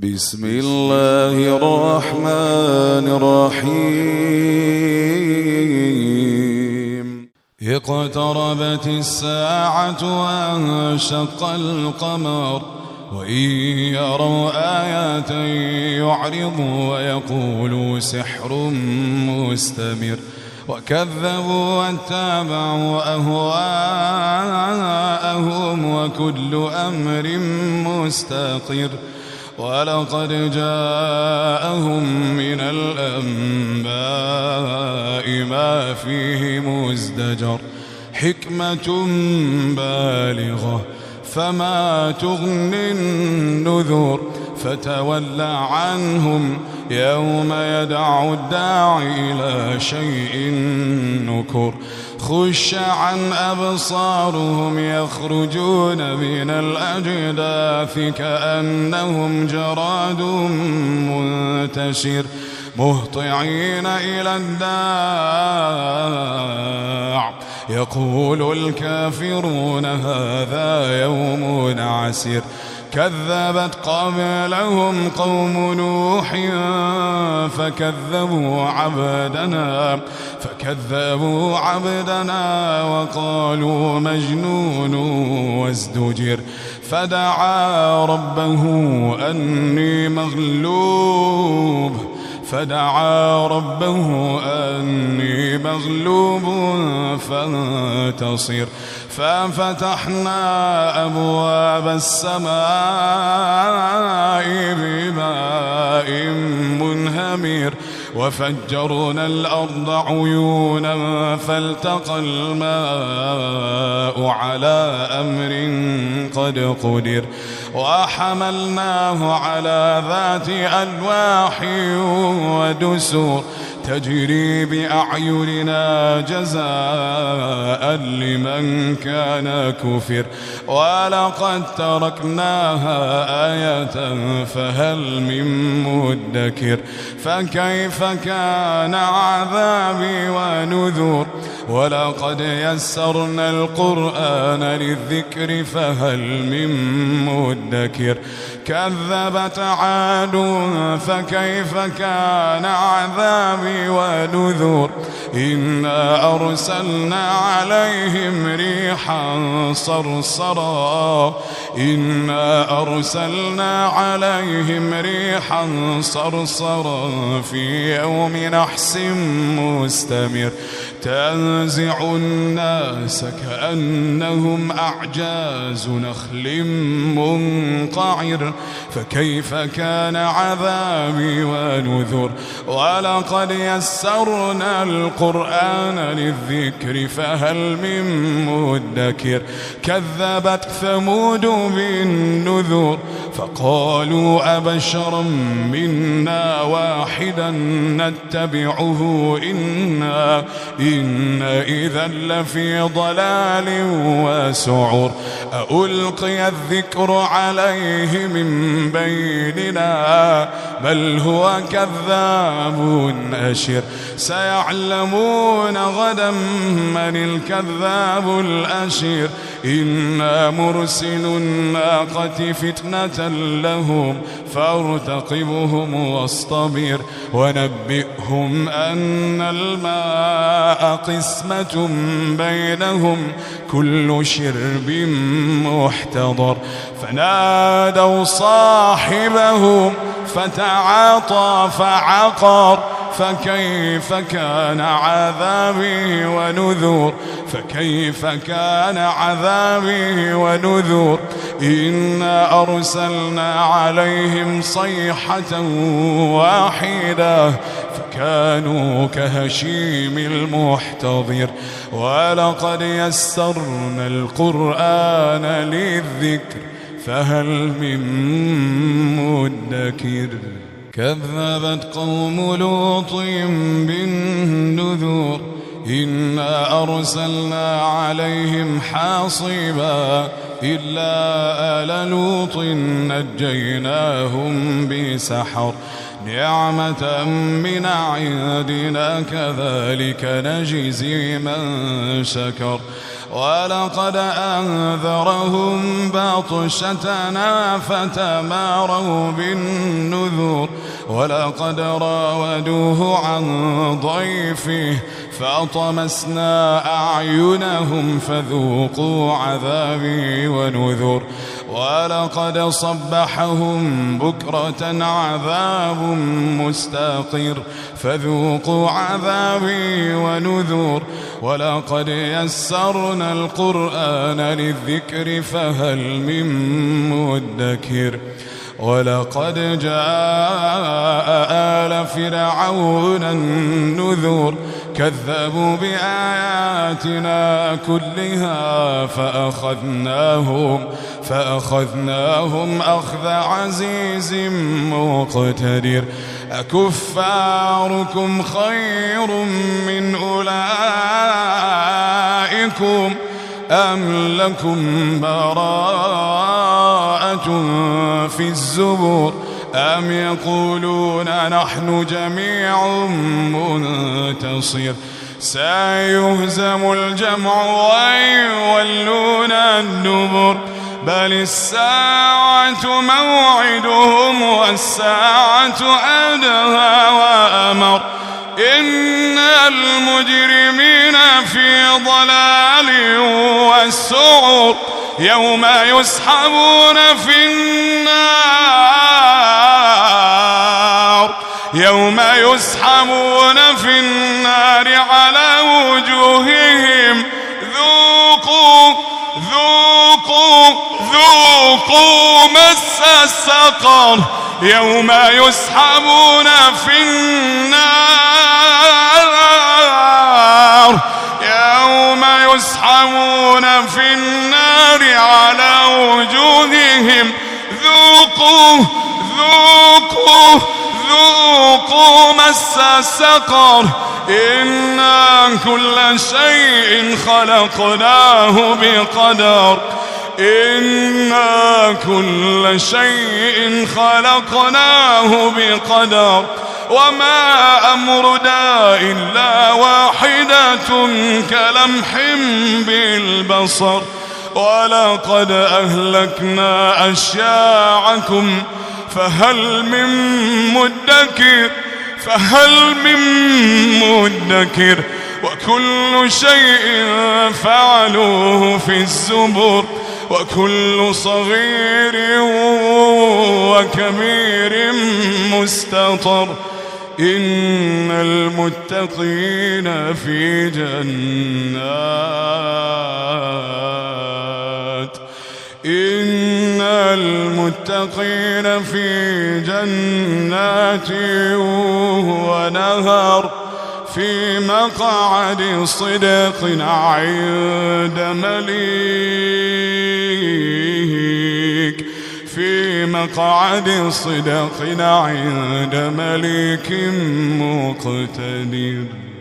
بسم الله الرحمن الرحيم اقتربت الساعة وانشق القمر وإن يروا آيات يعرضوا ويقولوا سحر مستمر وكذبوا واتبعوا أهواءهم وكل أمر مستقر ولقد جاءهم من الأنباء ما فيه مزدجر حكمة بالغة فما تغني النذر فتول عنهم يوم يدعو الداعي إلى شيء نكر خش عن أبصارهم يخرجون من الأجداث كأنهم جراد منتشر مهطعين إلى الداع يقول الكافرون هذا يوم عسير كذبت قبلهم قوم نوح فكذبوا عبدنا وقالوا مجنون وازدجر فدعا ربه أني مغلوب فانتصر ففتحنا أبواب السماء بماء منهمر وفجرنا الأرض عيونا فالتقى الماء على أمر قد قدر وحملناه على ذات ألواح ودسر تجري بأعيننا جزاء لمن كان كفر ولقد تركناها آية فهل من مدكر فكيف كان عذابي ونذر ولقد يسرنا القرآن للذكر فهل من مدكر كذبت عاد فكيف كان عذابي ونذر إنا أرسلنا عليهم ريحا صرصرا في يوم نحس مستمر تنزع الناس كأنهم أعجاز نخل منقعر فكيف كان عذابي ونذر ولقد يسرنا القرآن للذكر فهل من مدكر كذبت ثمود بالنذر فقالوا أبشرا منا واحدا نتبعه إن إذا لفي ضلال وسعر ألقي الذكر عليه من بيننا بل هو كذاب أشر سيعلمون غدا من الكذاب الأشر إنا مرسل الناقة فتنة لهم فارتقبهم واصطبر ونبئهم أن الماء قسمة بينهم كل شرب محتضر فنادوا صاحبهم فتعاطى فعقر فكيف كان عذابي ونذر إنا أرسلنا عليهم صيحة واحدة فكانوا كهشيم المحتضر ولقد يسرنا القرآن للذكر فهل من مدكر كذبت قوم لوط بالنذر إنا أرسلنا عليهم حاصبا إلا آل لوط نجيناهم بسحر نعمة من عندنا كذلك نجزي من شكر ولقد أنذرهم بطشتنا فتماروا بالنذر ولقد راودوه عن ضيفه فطمسنا أعينهم فذوقوا عذابي ونذر ولقد صبحهم بكرة عذاب مستقر فذوقوا عذابي ونذر ولقد يسرنا القرآن للذكر فهل من مدكر ولقد جاء آل فرعون النذر كذبوا بآياتنا كلها فأخذناهم أخذ عزيز مقتدر أكفاركم خير من أولئكم أم لكم براءة في الزبر أم يقولون نحن جميع منتصر سيهزم الجمع ويولون الدبر بل الساعة موعدهم والساعة أدهى وأمر إن المجرمين في ضلال والسعر يوم يسحبون في النار على وجوههم ذوقوا مس السقر يوم يسحبون في النار على وجوههم ذوقوا مس السقر إنا كل شيء خلقناه بقدر وما أمرنا إلا واحدة كلمح بالبصر ولقد أهلكنا أشياعكم فهل من مدكر وكل شيء فعلوه في الزبر وكل صغير وكبير مستطر إن المتقين في جنات ونهر في مقعد صدق عند مليك مقتدر.